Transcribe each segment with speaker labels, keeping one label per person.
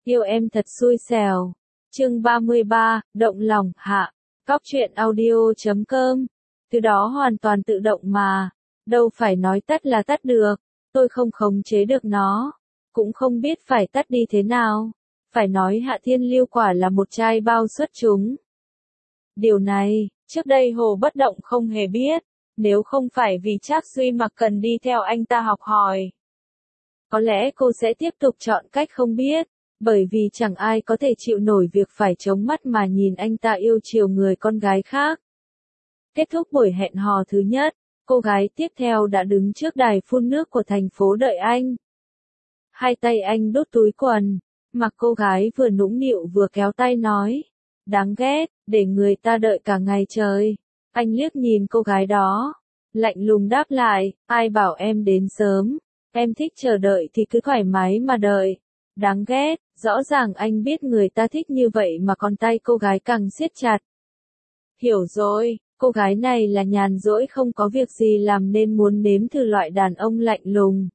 Speaker 1: Yêu em thật xui xẻo. Chương 33, động lòng, hạ. Góc truyện audio.com. Từ đó hoàn toàn tự động mà. Đâu phải nói tắt là tắt được. Tôi không khống chế được nó. Cũng không biết phải tắt đi thế nào. Phải nói Hạ Thiên Lưu quả là một trai bao xuất chúng. Điều này, trước đây Hồ Bất Động không hề biết. Nếu không phải vì Trác Duy Mặc cần đi theo anh ta học hỏi, có lẽ cô sẽ tiếp tục chọn cách không biết. Bởi vì chẳng ai có thể chịu nổi việc phải chống mắt mà nhìn anh ta yêu chiều người con gái khác. Kết thúc buổi hẹn hò thứ nhất, cô gái tiếp theo đã đứng trước đài phun nước của thành phố đợi anh. Hai tay anh đút túi quần, mặc cô gái vừa nũng nịu vừa kéo tay nói. Đáng ghét, để người ta đợi cả ngày trời. Anh liếc nhìn cô gái đó, lạnh lùng đáp lại, ai bảo em đến sớm, em thích chờ đợi thì cứ thoải mái mà đợi. Đáng ghét, rõ ràng anh biết người ta thích như vậy mà còn tay cô gái càng siết chặt. Hiểu rồi, cô gái này là nhàn rỗi không có việc gì làm nên muốn nếm thử loại đàn ông lạnh lùng.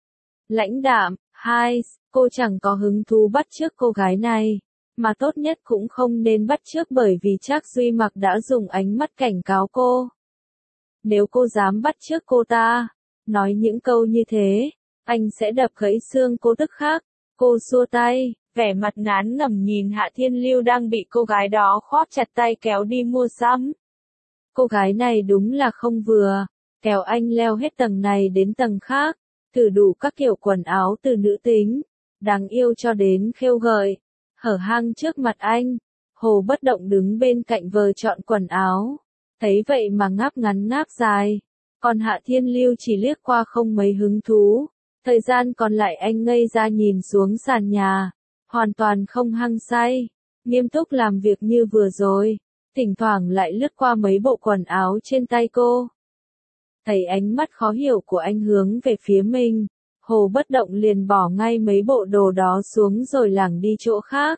Speaker 1: Lãnh đạm, hai, cô chẳng có hứng thú bắt chước cô gái này, mà tốt nhất cũng không nên bắt chước bởi vì Trác Duy Mặc đã dùng ánh mắt cảnh cáo cô. Nếu cô dám bắt chước cô ta, nói những câu như thế, anh sẽ đập gãy xương cô tức khắc. Cô xua tay, vẻ mặt ngán ngẩm nhìn Hạ Thiên Lưu đang bị cô gái đó khóa chặt tay kéo đi mua sắm. Cô gái này đúng là không vừa, kéo anh leo hết tầng này đến tầng khác, thử đủ các kiểu quần áo từ nữ tính, đáng yêu cho đến khêu gợi, hở hang trước mặt anh. Hồ Bất Động đứng bên cạnh vờ chọn quần áo, thấy vậy mà ngáp ngắn ngáp dài, còn Hạ Thiên Lưu chỉ liếc qua không mấy hứng thú. Thời gian còn lại anh ngây ra nhìn xuống sàn nhà, hoàn toàn không hăng say, nghiêm túc làm việc như vừa rồi, thỉnh thoảng lại lướt qua mấy bộ quần áo trên tay cô. Thấy ánh mắt khó hiểu của anh hướng về phía mình, Hồ Bất Động liền bỏ ngay mấy bộ đồ đó xuống rồi lảng đi chỗ khác.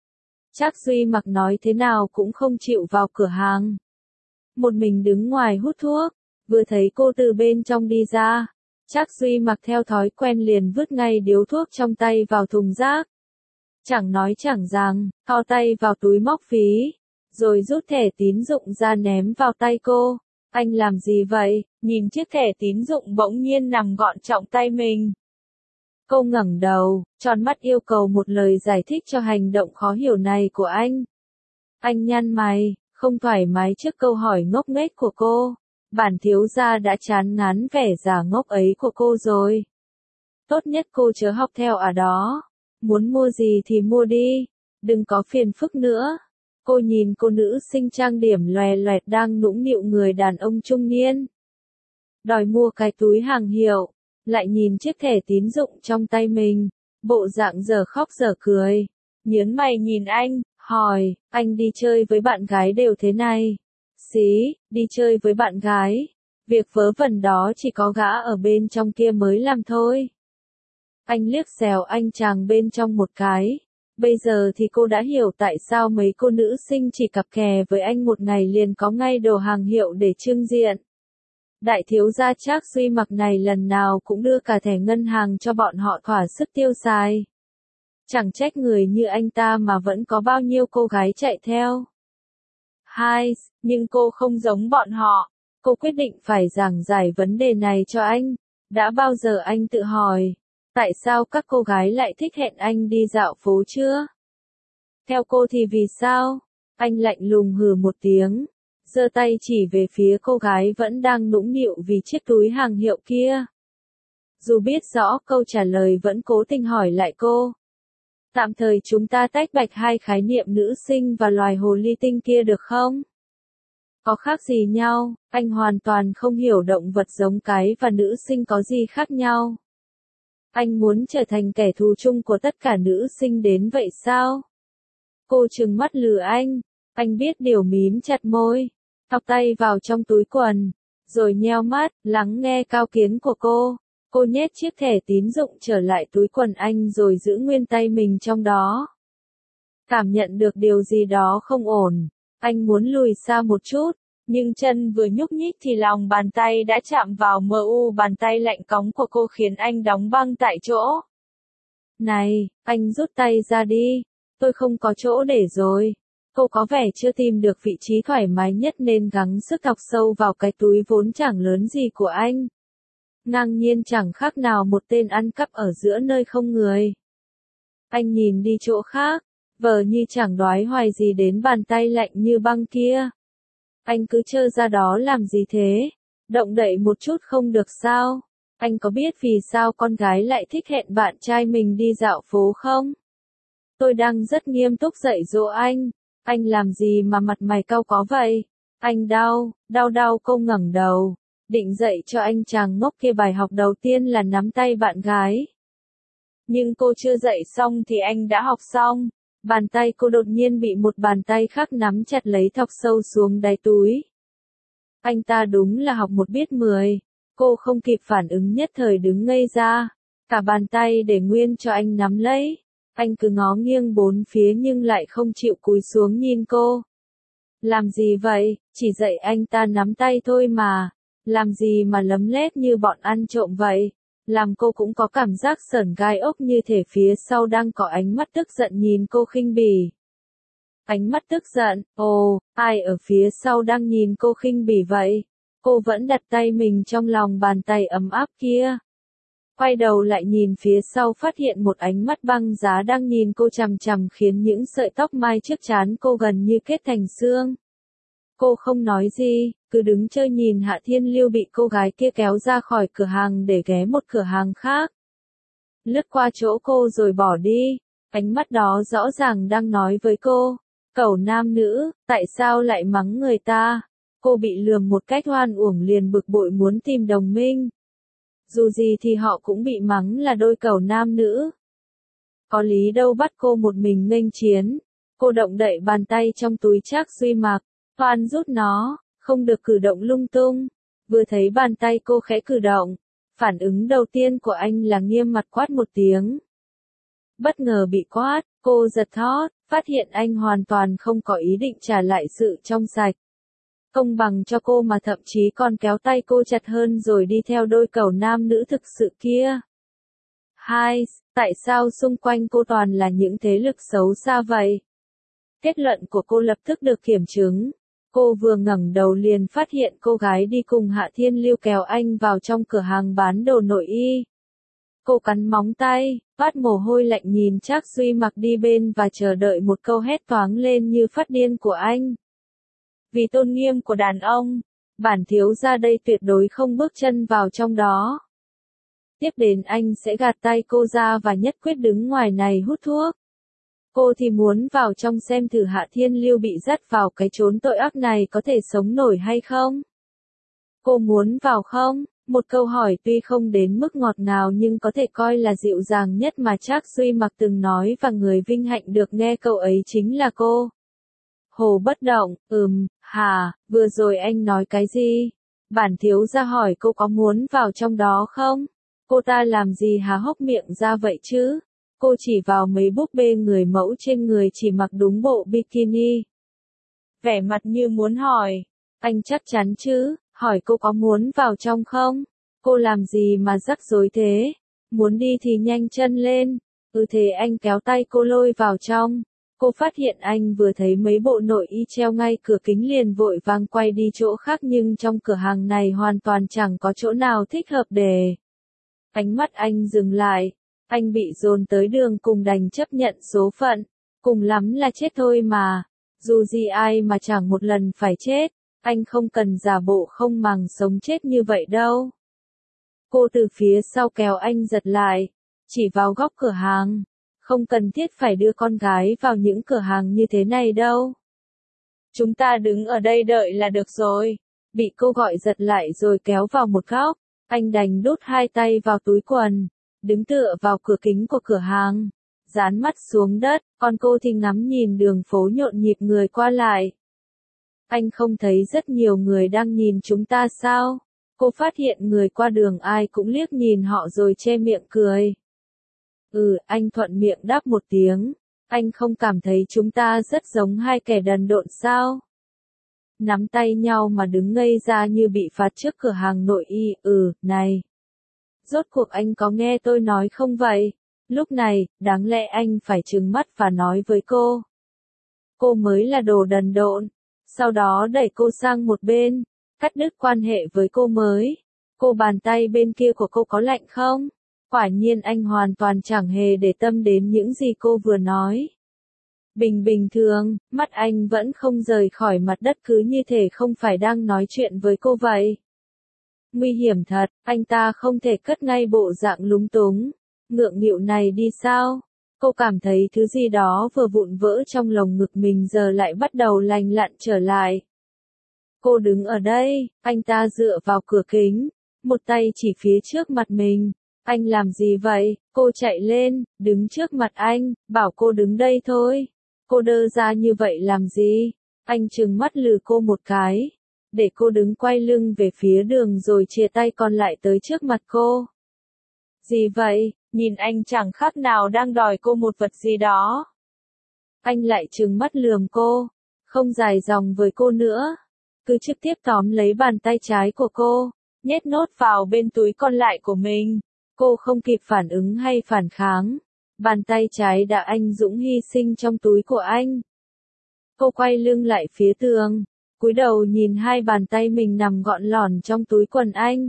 Speaker 1: Trác Duy Mặc nói thế nào cũng không chịu vào cửa hàng. Một mình đứng ngoài hút thuốc, vừa thấy cô từ bên trong đi ra. Trác Duy Mặc theo thói quen liền vứt ngay điếu thuốc trong tay vào thùng rác. Chẳng nói chẳng rằng, thò tay vào túi móc phí, rồi rút thẻ tín dụng ra ném vào tay cô. Anh làm gì vậy? Nhìn chiếc thẻ tín dụng bỗng nhiên nằm gọn trong tay mình. Cô ngẩng đầu, tròn mắt yêu cầu một lời giải thích cho hành động khó hiểu này của anh. Anh nhăn mày, không thoải mái trước câu hỏi ngốc nghếch của cô. Bản thiếu gia đã chán ngán vẻ giả ngốc ấy của cô rồi. Tốt nhất cô chớ học theo ở đó. Muốn mua gì thì mua đi, đừng có phiền phức nữa. Cô nhìn cô nữ sinh trang điểm loè loẹt đang nũng nịu người đàn ông trung niên. Đòi mua cái túi hàng hiệu, lại nhìn chiếc thẻ tín dụng trong tay mình, bộ dạng dở khóc dở cười. Nhớn mày nhìn anh, hỏi, anh đi chơi với bạn gái đều thế này. Xí, đi chơi với bạn gái. Việc vớ vẩn đó chỉ có gã ở bên trong kia mới làm thôi. Anh liếc xéo anh chàng bên trong một cái. Bây giờ thì cô đã hiểu tại sao mấy cô nữ sinh chỉ cặp kè với anh một ngày liền có ngay đồ hàng hiệu để trưng diện. Đại thiếu gia Trác Duy Mặc này lần nào cũng đưa cả thẻ ngân hàng cho bọn họ thỏa sức tiêu xài. Chẳng trách người như anh ta mà vẫn có bao nhiêu cô gái chạy theo. Hai, nhưng cô không giống bọn họ. Cô quyết định phải giảng giải vấn đề này cho anh. Đã bao giờ anh tự hỏi, tại sao các cô gái lại thích hẹn anh đi dạo phố chưa? Theo cô thì vì sao? Anh lạnh lùng hừ một tiếng, giơ tay chỉ về phía cô gái vẫn đang nũng nịu vì chiếc túi hàng hiệu kia. Dù biết rõ câu trả lời vẫn cố tình hỏi lại cô. Tạm thời chúng ta tách bạch hai khái niệm nữ sinh và loài hồ ly tinh kia được không? Có khác gì nhau, anh hoàn toàn không hiểu động vật giống cái và nữ sinh có gì khác nhau. Anh muốn trở thành kẻ thù chung của tất cả nữ sinh đến vậy sao? Cô trừng mắt lườm anh biết điều mím chặt môi, thọc tay vào trong túi quần, rồi nheo mắt, lắng nghe cao kiến của cô. Cô nhét chiếc thẻ tín dụng trở lại túi quần anh rồi giữ nguyên tay mình trong đó. Cảm nhận được điều gì đó không ổn, anh muốn lùi xa một chút, nhưng chân vừa nhúc nhích thì lòng bàn tay đã chạm vào bàn tay lạnh cóng của cô khiến anh đóng băng tại chỗ. Này, anh rút tay ra đi. Tôi không có chỗ để rồi. Cô có vẻ chưa tìm được vị trí thoải mái nhất nên gắng sức thọc sâu vào cái túi vốn chẳng lớn gì của anh. Ngang nhiên chẳng khác nào một tên ăn cắp ở giữa nơi không người. Anh nhìn đi chỗ khác, vờ như chẳng đoái hoài gì đến bàn tay lạnh như băng kia. Anh cứ trơ ra đó làm gì thế? Động đậy một chút không được sao? Anh có biết vì sao con gái lại thích hẹn bạn trai mình đi dạo phố không? Tôi đang rất nghiêm túc dạy dỗ anh. Anh làm gì mà mặt mày cau có vậy? Anh đau cô ngẩng đầu. Định dạy cho anh chàng ngốc kia bài học đầu tiên là nắm tay bạn gái. Nhưng cô chưa dạy xong thì anh đã học xong. Bàn tay cô đột nhiên bị một bàn tay khác nắm chặt lấy thọc sâu xuống đáy túi. Anh ta đúng là học một biết 10. Cô không kịp phản ứng nhất thời đứng ngây ra. Cả bàn tay để nguyên cho anh nắm lấy. Anh cứ ngó nghiêng bốn phía nhưng lại không chịu cúi xuống nhìn cô. Làm gì vậy, chỉ dạy anh ta nắm tay thôi mà. Làm gì mà lấm lét như bọn ăn trộm vậy. Làm cô cũng có cảm giác sởn gai ốc như thể phía sau đang có ánh mắt tức giận nhìn cô khinh bỉ. Ánh mắt tức giận, ồ, ai ở phía sau đang nhìn cô khinh bỉ vậy? Cô vẫn đặt tay mình trong lòng bàn tay ấm áp kia. Quay đầu lại nhìn phía sau phát hiện một ánh mắt băng giá đang nhìn cô chằm chằm khiến những sợi tóc mai trước trán cô gần như kết thành xương. Cô không nói gì, cứ đứng chơi nhìn Hạ Thiên Lưu bị cô gái kia kéo ra khỏi cửa hàng để ghé một cửa hàng khác. Lướt qua chỗ cô rồi bỏ đi, ánh mắt đó rõ ràng đang nói với cô, cẩu nam nữ, tại sao lại mắng người ta? Cô bị lườm một cách oan uổng liền bực bội muốn tìm đồng minh. Dù gì thì họ cũng bị mắng là đôi cẩu nam nữ. Có lý đâu bắt cô một mình nghênh chiến. Cô động đậy bàn tay trong túi Trác Duy mặc, toan rút nó, không được cử động lung tung. Vừa thấy bàn tay cô khẽ cử động, phản ứng đầu tiên của anh là nghiêm mặt quát một tiếng. Bất ngờ bị quát, cô giật thót, phát hiện anh hoàn toàn không có ý định trả lại sự trong sạch. Công bằng cho cô mà thậm chí còn kéo tay cô chặt hơn rồi đi theo đôi cẩu nam nữ thực sự kia. Hai, tại sao xung quanh cô toàn là những thế lực xấu xa vậy? Kết luận của cô lập tức được kiểm chứng. Cô vừa ngẩng đầu liền phát hiện cô gái đi cùng Hạ Thiên Lưu kéo anh vào trong cửa hàng bán đồ nội y. Cô cắn móng tay, toát mồ hôi lạnh nhìn Trác Duy mặc đi bên và chờ đợi một câu hét toáng lên như phát điên của anh. Vì tôn nghiêm của đàn ông, bản thiếu gia đây tuyệt đối không bước chân vào trong đó. Tiếp đến anh sẽ gạt tay cô ra và nhất quyết đứng ngoài này hút thuốc. Cô thì muốn vào trong xem thử Hạ Thiên Lưu bị dắt vào cái chốn tội ác này có thể sống nổi hay không. Cô muốn vào không? Một câu hỏi tuy không đến mức ngọt ngào nhưng có thể coi là dịu dàng nhất mà Trác Duy mặc từng nói và người vinh hạnh được nghe câu ấy chính là cô. Hồ bất động, hả, vừa rồi anh nói cái gì? Bản thiếu gia hỏi cô có muốn vào trong đó không? Cô ta làm gì há hốc miệng ra vậy chứ? Cô chỉ vào mấy búp bê người mẫu trên người chỉ mặc đúng bộ bikini. Vẻ mặt như muốn hỏi, anh chắc chắn chứ, hỏi cô có muốn vào trong không? Cô làm gì mà rắc rối thế? Muốn đi thì nhanh chân lên. Thế anh kéo tay cô lôi vào trong. Cô phát hiện anh vừa thấy mấy bộ nội y treo ngay cửa kính liền vội vàng quay đi chỗ khác nhưng trong cửa hàng này hoàn toàn chẳng có chỗ nào thích hợp để. Ánh mắt anh dừng lại. Anh bị dồn tới đường cùng đành chấp nhận số phận. Cùng lắm là chết thôi mà. Dù gì ai mà chẳng một lần phải chết. Anh không cần giả bộ không màng sống chết như vậy đâu. Cô từ phía sau kéo anh giật lại. Chỉ vào góc cửa hàng. Không cần thiết phải đưa con gái vào những cửa hàng như thế này đâu. Chúng ta đứng ở đây đợi là được rồi. Bị cô gọi giật lại rồi kéo vào một góc. Anh đành đút hai tay vào túi quần. Đứng tựa vào cửa kính của cửa hàng. Dán mắt xuống đất. Còn cô thì ngắm nhìn đường phố nhộn nhịp người qua lại. Anh không thấy rất nhiều người đang nhìn chúng ta sao? Cô phát hiện người qua đường ai cũng liếc nhìn họ rồi che miệng cười. Anh thuận miệng đáp một tiếng. Anh không cảm thấy chúng ta rất giống hai kẻ đần độn sao? Nắm tay nhau mà đứng ngây ra như bị phạt trước cửa hàng nội y. Này. Rốt cuộc anh có nghe tôi nói không vậy? Lúc này, đáng lẽ anh phải trừng mắt và nói với cô. Cô mới là đồ đần độn. Sau đó đẩy cô sang một bên, cắt đứt quan hệ với cô mới. Cô bàn tay bên kia của cô có lạnh không? Quả nhiên anh hoàn toàn chẳng hề để tâm đến những gì cô vừa nói. Bình thường, mắt anh vẫn không rời khỏi mặt đất cứ như thể không phải đang nói chuyện với cô vậy. Nguy hiểm thật, anh ta không thể cất ngay bộ dạng lúng túng, ngượng nghịu này đi sao? Cô cảm thấy thứ gì đó vừa vụn vỡ trong lồng ngực mình giờ lại bắt đầu lành lặn trở lại. Cô đứng ở đây, anh ta dựa vào cửa kính, một tay chỉ phía trước mặt mình. Anh làm gì vậy? Cô chạy lên, đứng trước mặt anh, bảo cô đứng đây thôi. Cô đơ ra như vậy làm gì? Anh trừng mắt lườm cô một cái, để cô đứng quay lưng về phía đường rồi chìa tay còn lại tới trước mặt cô. Gì vậy? Nhìn anh chẳng khác nào đang đòi cô một vật gì đó. Anh lại trừng mắt lườm cô, không dài dòng với cô nữa, cứ trực tiếp tóm lấy bàn tay trái của cô, nhét nốt vào bên túi còn lại của mình. Cô không kịp phản ứng hay phản kháng. Bàn tay trái đã anh dũng hy sinh trong túi của anh. Cô quay lưng lại phía tường, cúi đầu nhìn hai bàn tay mình nằm gọn lỏn trong túi quần anh.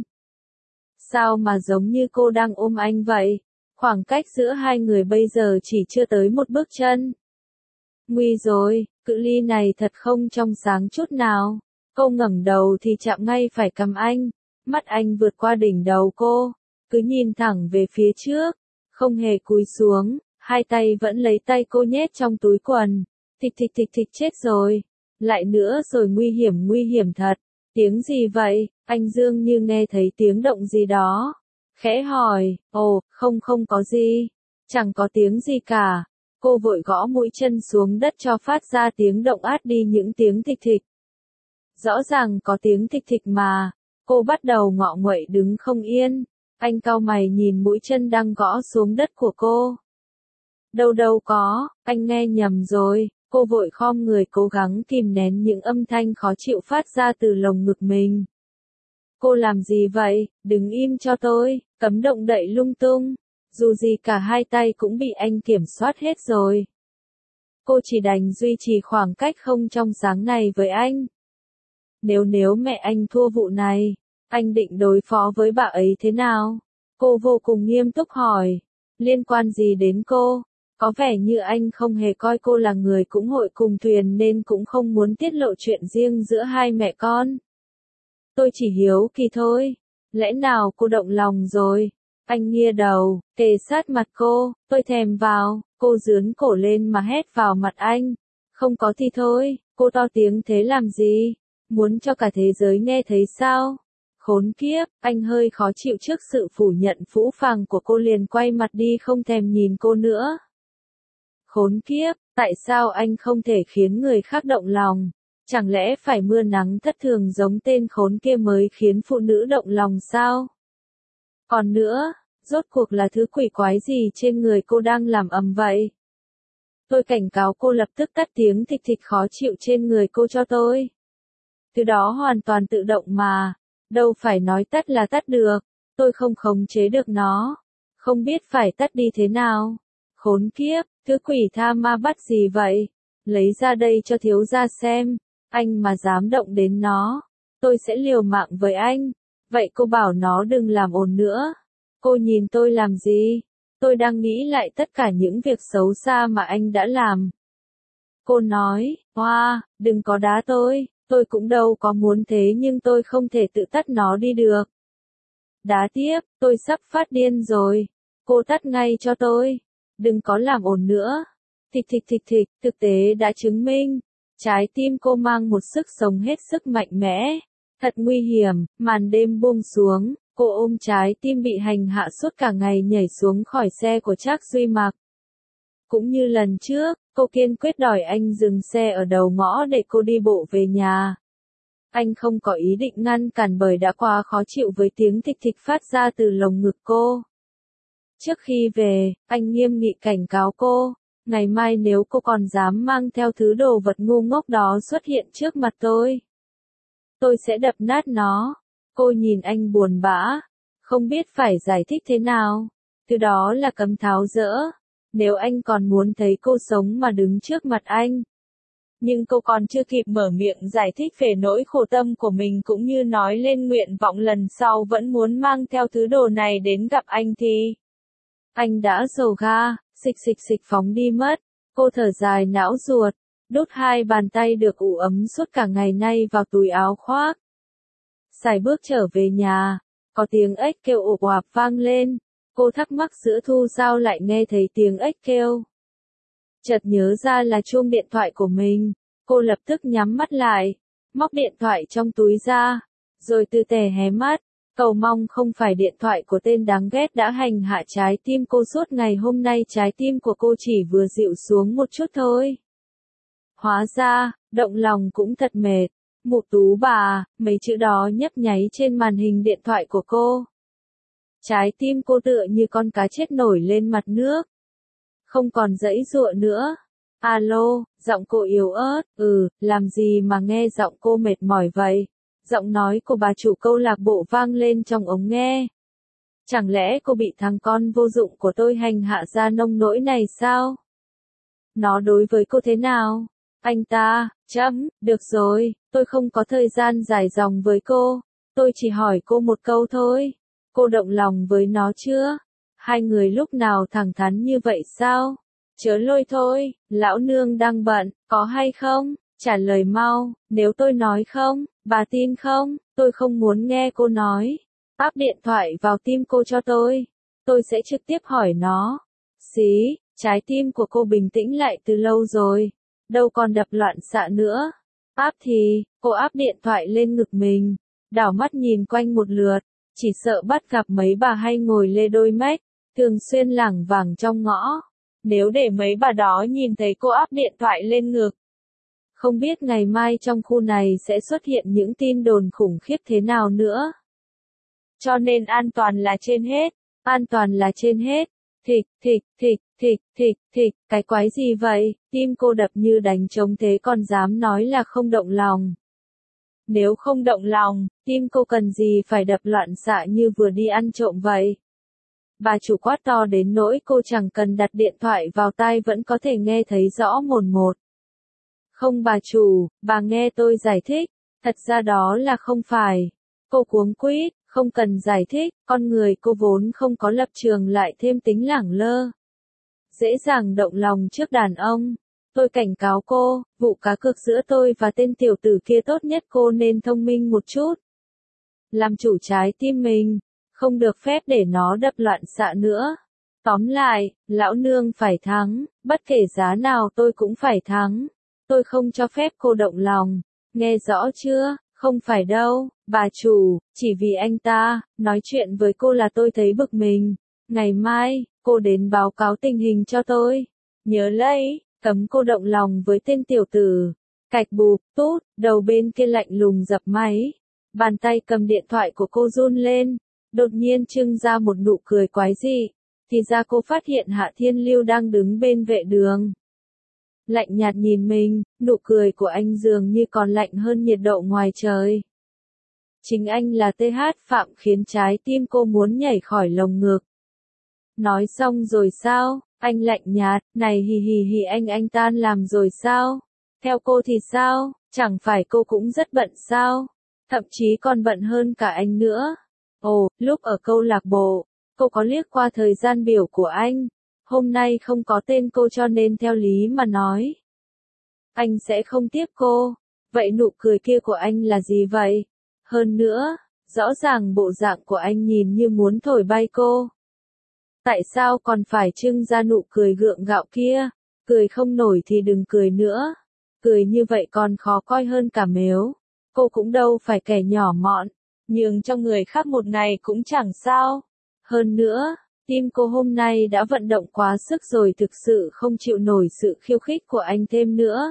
Speaker 1: Sao mà giống như cô đang ôm anh vậy? Khoảng cách giữa hai người bây giờ chỉ chưa tới một bước chân. Nguy rồi, cự ly này thật không trong sáng chút nào. Cô ngẩng đầu thì chạm ngay phải cằm anh. Mắt anh vượt qua đỉnh đầu cô, cứ nhìn thẳng về phía trước, không hề cúi xuống, hai tay vẫn lấy tay cô nhét trong túi quần. Thịch chết rồi. Lại nữa rồi, nguy hiểm thật. Tiếng gì vậy? Anh dường như nghe thấy tiếng động gì đó. Khẽ hỏi, ồ, không có gì. Chẳng có tiếng gì cả. Cô vội gõ mũi chân xuống đất cho phát ra tiếng động át đi những tiếng thịch thịch. Rõ ràng có tiếng thịch thịch mà. Cô bắt đầu ngọ nguậy đứng không yên. Anh cau mày nhìn mũi chân đang gõ xuống đất của cô. Đâu có, anh nghe nhầm rồi. Cô vội khom người cố gắng kìm nén những âm thanh khó chịu phát ra từ lồng ngực mình. Cô làm gì vậy? Đứng im cho tôi, cấm động đậy lung tung. Dù gì cả hai tay cũng bị anh kiểm soát hết rồi. Cô chỉ đành duy trì khoảng cách không trong sáng này với anh. Nếu mẹ anh thua vụ này, anh định đối phó với bà ấy thế nào? Cô vô cùng nghiêm túc hỏi. Liên quan gì đến cô? Có vẻ như anh không hề coi cô là người cũng hội cùng thuyền nên cũng không muốn tiết lộ chuyện riêng giữa hai mẹ con. Tôi chỉ hiếu kỳ thôi. Lẽ nào cô động lòng rồi? Anh nghiêng đầu, kề sát mặt cô, tôi thèm vào. Cô giương cổ lên mà hét vào mặt anh. Không có thì thôi, cô to tiếng thế làm gì? Muốn cho cả thế giới nghe thấy sao? Khốn kiếp, anh hơi khó chịu trước sự phủ nhận phũ phàng của cô liền quay mặt đi không thèm nhìn cô nữa. Khốn kiếp, tại sao anh không thể khiến người khác động lòng? Chẳng lẽ phải mưa nắng thất thường giống tên khốn kia mới khiến phụ nữ động lòng sao? Còn nữa, rốt cuộc là thứ quỷ quái gì trên người cô đang làm ầm vậy? Tôi cảnh cáo cô lập tức tắt tiếng thịch thịch khó chịu trên người cô cho tôi. Từ đó hoàn toàn tự động mà, đâu phải nói tắt là tắt được, tôi không khống chế được nó, không biết phải tắt đi thế nào. Khốn kiếp, thứ quỷ tha ma bắt gì vậy? Lấy ra đây cho thiếu gia xem, anh mà dám động đến nó, tôi sẽ liều mạng với anh. Vậy cô bảo nó đừng làm ồn nữa. Cô nhìn tôi làm gì? Tôi đang nghĩ lại tất cả những việc xấu xa mà anh đã làm. Cô nói, hoa, đừng có đá tôi cũng đâu có muốn thế nhưng tôi không thể tự tắt nó đi được. Đá tiếp, tôi sắp phát điên rồi. Cô tắt ngay cho tôi. Đừng có làm ồn nữa. Thịch, thực tế đã chứng minh. Trái tim cô mang một sức sống hết sức mạnh mẽ. Thật nguy hiểm, màn đêm buông xuống, cô ôm trái tim bị hành hạ suốt cả ngày nhảy xuống khỏi xe của Trác Duy Mặc. Cũng như lần trước, cô kiên quyết đòi anh dừng xe ở đầu ngõ để cô đi bộ về nhà. Anh không có ý định ngăn cản bởi đã quá khó chịu với tiếng thịch thịch phát ra từ lồng ngực cô. Trước khi về, anh nghiêm nghị cảnh cáo cô, ngày mai nếu cô còn dám mang theo thứ đồ vật ngu ngốc đó xuất hiện trước mặt tôi sẽ đập nát nó. Cô nhìn anh buồn bã, không biết phải giải thích thế nào. Thứ đó là cấm tháo dỡ. Nếu anh còn muốn thấy cô sống mà đứng trước mặt anh. Nhưng cô còn chưa kịp mở miệng giải thích về nỗi khổ tâm của mình cũng như nói lên nguyện vọng lần sau vẫn muốn mang theo thứ đồ này đến gặp anh thì anh đã dồ ga, xịch xịch xịch phóng đi mất. Cô thở dài não ruột, đút hai bàn tay được ủ ấm suốt cả ngày nay vào túi áo khoác. Sải bước trở về nhà, có tiếng ếch kêu ộp oạp vang lên. Cô thắc mắc giữa thu sao lại nghe thấy tiếng ếch kêu. Chợt nhớ ra là chuông điện thoại của mình, cô lập tức nhắm mắt lại, móc điện thoại trong túi ra, rồi từ tè hé mắt, cầu mong không phải điện thoại của tên đáng ghét đã hành hạ trái tim cô suốt ngày hôm nay. Trái tim của cô chỉ vừa dịu xuống một chút thôi. Hóa ra, động lòng cũng thật mệt. Mụ Tú bà, mấy chữ đó nhấp nháy trên màn hình điện thoại của cô. Trái tim cô tựa như con cá chết nổi lên mặt nước. Không còn giãy giụa nữa. Alo, giọng cô yếu ớt, làm gì mà nghe giọng cô mệt mỏi vậy? Giọng nói của bà chủ câu lạc bộ vang lên trong ống nghe. Chẳng lẽ cô bị thằng con vô dụng của tôi hành hạ ra nông nỗi này sao? Nó đối với cô thế nào? Anh ta, được rồi, tôi không có thời gian dài dòng với cô. Tôi chỉ hỏi cô một câu thôi. Cô động lòng với nó chưa? Hai người lúc nào thẳng thắn như vậy sao? Chớ lôi thôi, lão nương đang bận, có hay không? Trả lời mau, nếu tôi nói không, bà tin không? Tôi không muốn nghe cô nói. Áp điện thoại vào tim cô cho tôi sẽ trực tiếp hỏi nó. Xí, trái tim của cô bình tĩnh lại từ lâu rồi, đâu còn đập loạn xạ nữa. Áp thì, cô áp điện thoại lên ngực mình, đảo mắt nhìn quanh một lượt, chỉ sợ bắt gặp mấy bà hay ngồi lê đôi mách, thường xuyên lảng vảng trong ngõ. Nếu để mấy bà đó nhìn thấy cô áp điện thoại lên ngực, không biết ngày mai trong khu này sẽ xuất hiện những tin đồn khủng khiếp thế nào nữa. Cho nên an toàn là trên hết, an toàn là trên hết. Thịch, thịch, thịch, thịch, thịch, thịch, cái quái gì vậy? Tim cô đập như đánh trống thế còn dám nói là không động lòng. Nếu không động lòng, tim cô cần gì phải đập loạn xạ như vừa đi ăn trộm vậy? Bà chủ quát to đến nỗi cô chẳng cần đặt điện thoại vào tai vẫn có thể nghe thấy rõ mồn một. Không bà chủ, bà nghe tôi giải thích, thật ra đó là không phải. Cô cuống quýt, không cần giải thích, con người cô vốn không có lập trường lại thêm tính lẳng lơ. Dễ dàng động lòng trước đàn ông. Tôi cảnh cáo cô, vụ cá cược giữa tôi và tên tiểu tử kia tốt nhất cô nên thông minh một chút. Làm chủ trái tim mình, không được phép để nó đập loạn xạ nữa. Tóm lại, lão nương phải thắng, bất kể giá nào tôi cũng phải thắng. Tôi không cho phép cô động lòng, nghe rõ chưa? Không phải đâu, bà chủ, chỉ vì anh ta, nói chuyện với cô là tôi thấy bực mình. Ngày mai, cô đến báo cáo tình hình cho tôi. Nhớ lấy, cấm cô động lòng với tên tiểu tử. Cạch bụp, tút, đầu bên kia lạnh lùng dập máy. Bàn tay cầm điện thoại của cô run lên, đột nhiên trưng ra một nụ cười quái dị. Thì ra cô phát hiện Hạ Thiên Lưu đang đứng bên vệ đường. Lạnh nhạt nhìn mình, nụ cười của anh dường như còn lạnh hơn nhiệt độ ngoài trời. Chính anh là TH Phạm khiến trái tim cô muốn nhảy khỏi lồng ngực. Nói xong rồi sao? Anh lạnh nhạt, này hì hì hì anh tan làm rồi sao? Theo cô thì sao? Chẳng phải cô cũng rất bận sao? Thậm chí còn bận hơn cả anh nữa. Ồ, lúc ở câu lạc bộ, cô có liếc qua thời gian biểu của anh. Hôm nay không có tên cô cho nên theo lý mà nói, anh sẽ không tiếp cô. Vậy nụ cười kia của anh là gì vậy? Hơn nữa, rõ ràng bộ dạng của anh nhìn như muốn thổi bay cô. Tại sao còn phải trưng ra nụ cười gượng gạo kia? Cười không nổi thì đừng cười nữa. Cười như vậy còn khó coi hơn cả mếu. Cô cũng đâu phải kẻ nhỏ mọn, nhường cho người khác một ngày cũng chẳng sao. Hơn nữa, tim cô hôm nay đã vận động quá sức rồi, thực sự không chịu nổi sự khiêu khích của anh thêm nữa.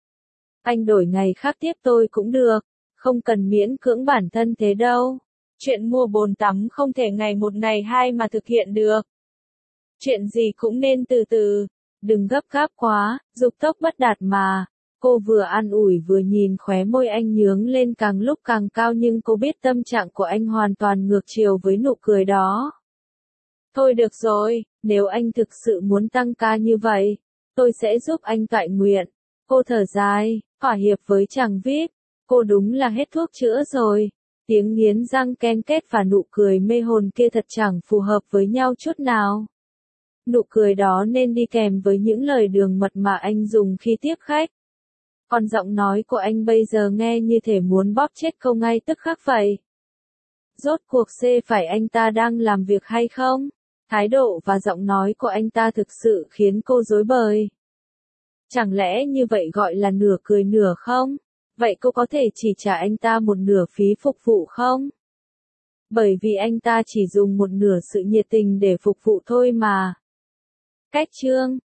Speaker 1: Anh đổi ngày khác tiếp tôi cũng được, không cần miễn cưỡng bản thân thế đâu. Chuyện mua bồn tắm không thể ngày một ngày hai mà thực hiện được. Chuyện gì cũng nên từ từ, đừng gấp gáp quá, dục tốc bất đạt mà. Cô vừa an ủi vừa nhìn khóe môi anh nhướng lên càng lúc càng cao, nhưng cô biết tâm trạng của anh hoàn toàn ngược chiều với nụ cười đó. Thôi được rồi, nếu anh thực sự muốn tăng ca như vậy, tôi sẽ giúp anh toại nguyện. Cô thở dài, thỏa hiệp với chàng VIP. Cô đúng là hết thuốc chữa rồi. Tiếng nghiến răng ken kết và nụ cười mê hồn kia thật chẳng phù hợp với nhau chút nào. Nụ cười đó nên đi kèm với những lời đường mật mà anh dùng khi tiếp khách. Còn giọng nói của anh bây giờ nghe như thể muốn bóp chết cô ngay tức khắc vậy. Rốt cuộc phải anh ta đang làm việc hay không? Thái độ và giọng nói của anh ta thực sự khiến cô rối bời. Chẳng lẽ như vậy gọi là nửa cười nửa không? Vậy cô có thể chỉ trả anh ta một nửa phí phục vụ không? Bởi vì anh ta chỉ dùng một nửa sự nhiệt tình để phục vụ thôi mà. Cách chương